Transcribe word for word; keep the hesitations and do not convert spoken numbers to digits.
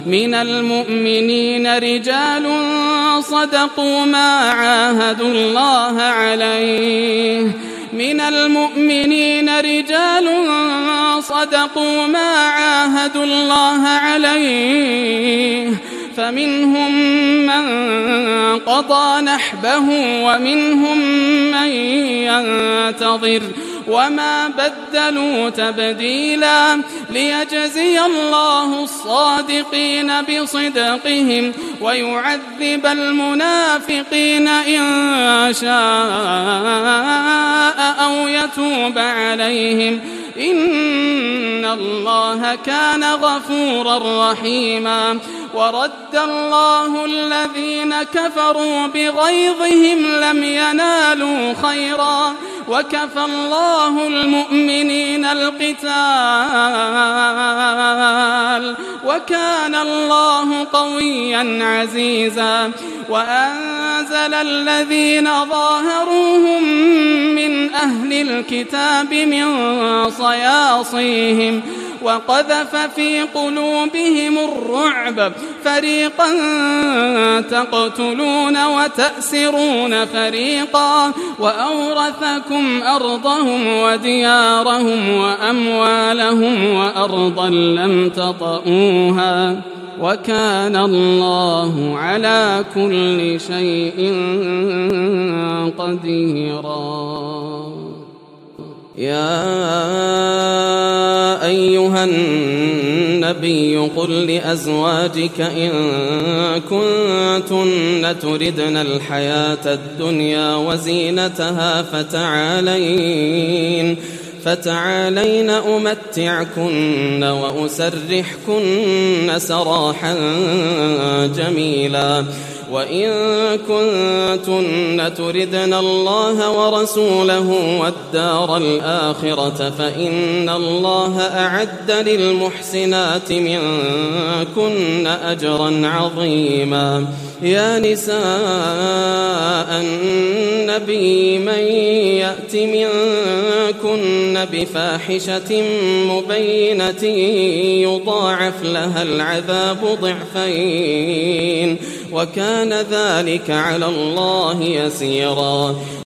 من المؤمنين رجال صدقوا ما عاهدوا الله عليه من المؤمنين رجال صدقوا ما عاهدوا الله عليه فمنهم من قضى نحبه ومنهم من ينتظر وما بدلوا تبديلا ليجزي الله الصادقين بصدقهم ويعذب المنافقين إن شاء أو يتوب عليهم إن الله كان غفورا رحيما. ورد الله الذين كفروا بغيظهم لم ينالوا خيرا وكفى الله المؤمنين القتال وكان الله قويا عزيزا. وأنزل الذين ظاهروهم من أهل الكتاب من صياصيهم وقذف في قلوبهم الرعب فريقا تقتلون وتأسرون فريقا وأورثكم أرضهم وديارهم وأموالهم وأرضا لم تطئوها وكان الله على كل شيء قديرا. يا أيها النبي قل لأزواجك إن كنتن تردن الحياة الدنيا وزينتها فتعالين فتعالين أمتعكن وأسرحكن سراحا جميلا. وإن كنتن تردن الله ورسوله والدار الآخرة فإن الله أعد للمحسنات منكن أجرا عظيما. يا نساء النبي من يأت منكن بفاحشة مبينة يضاعف لها العذاب ضعفين وكان ذلك على الله يسيرا.